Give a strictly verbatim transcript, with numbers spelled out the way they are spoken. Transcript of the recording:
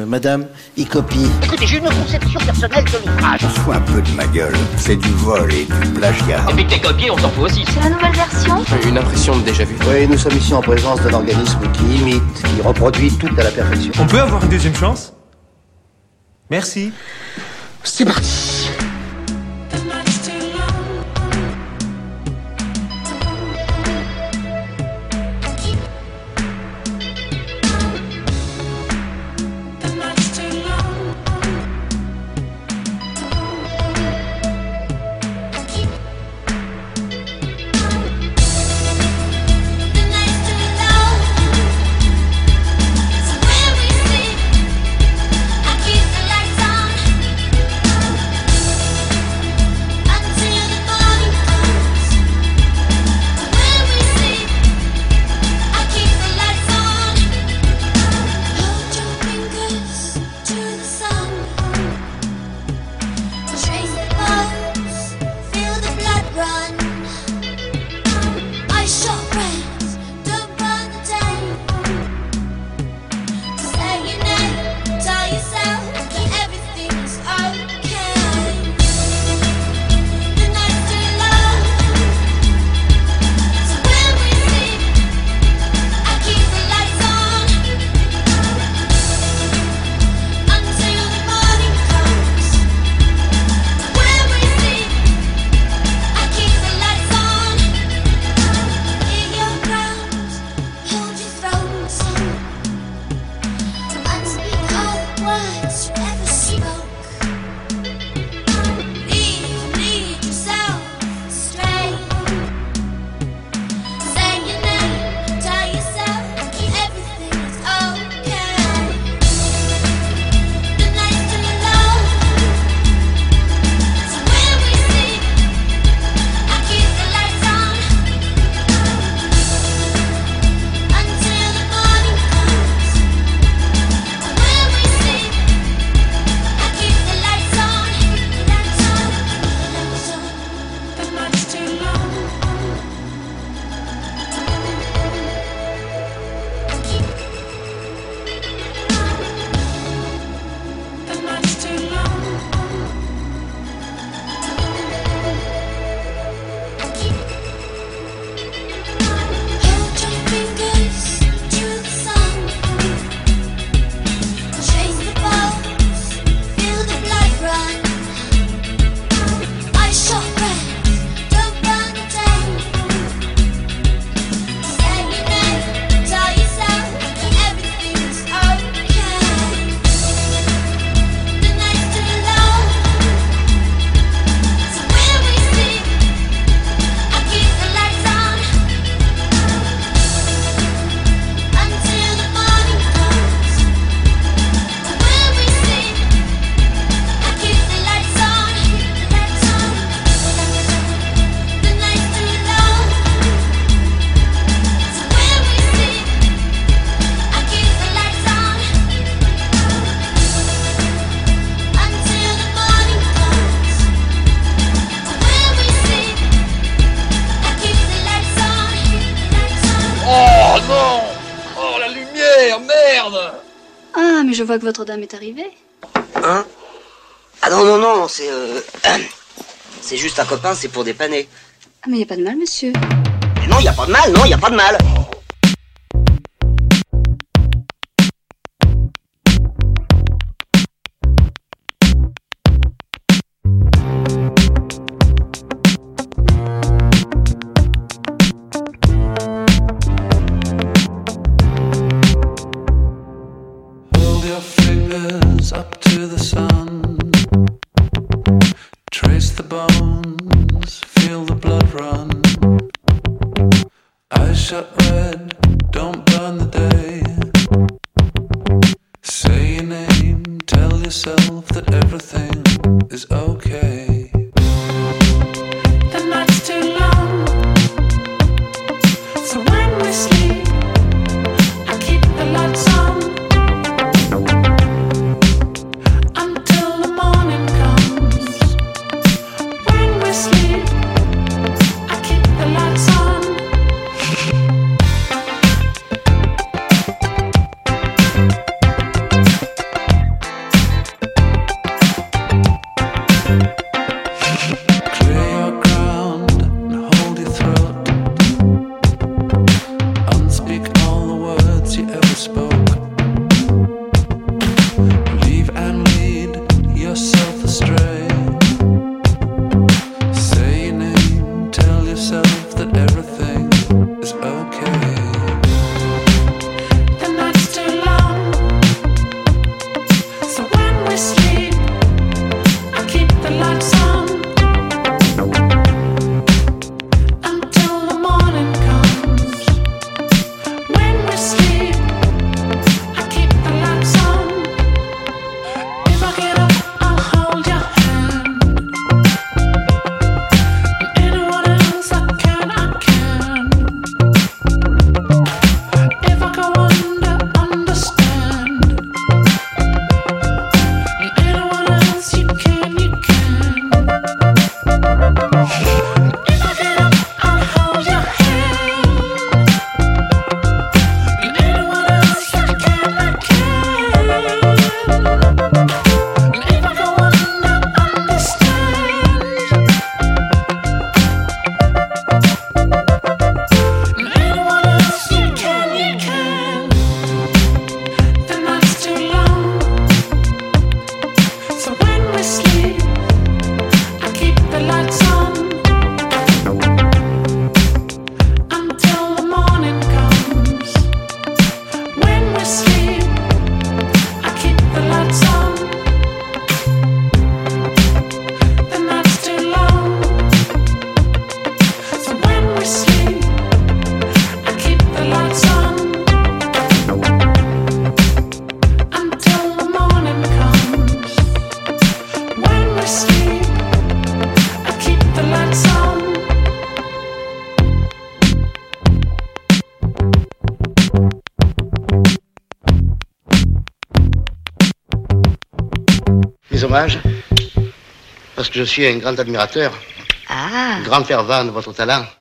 madame, il copie. Écoutez, j'ai une conception personnelle de l'ouvrage. Fous un peu de ma gueule. C'est du vol et du plagiat. Et puis que t'es copié, on s'en fout aussi. C'est la nouvelle version ? Une impression de déjà vu. Oui, nous sommes ici en présence d'un organisme qui imite, qui reproduit tout à la perfection. On peut avoir une deuxième chance ? Merci. C'est parti. Ah, mais je vois que votre dame est arrivée. Hein? Ah non, non, non, c'est... Euh... C'est juste un copain, c'est pour dépanner. Ah, mais y a pas de mal, monsieur. Mais non, y a pas de mal, non, y a pas de mal. Up to the sun, trace the bones, feel the blood run. Eyes shut red, don't burn the day. Say your name, tell yourself that everything is okay. The night's too long, so when we sleep, I keep the lights on. des hommages parce que je suis un grand admirateur, Ah. grand fervent de votre talent.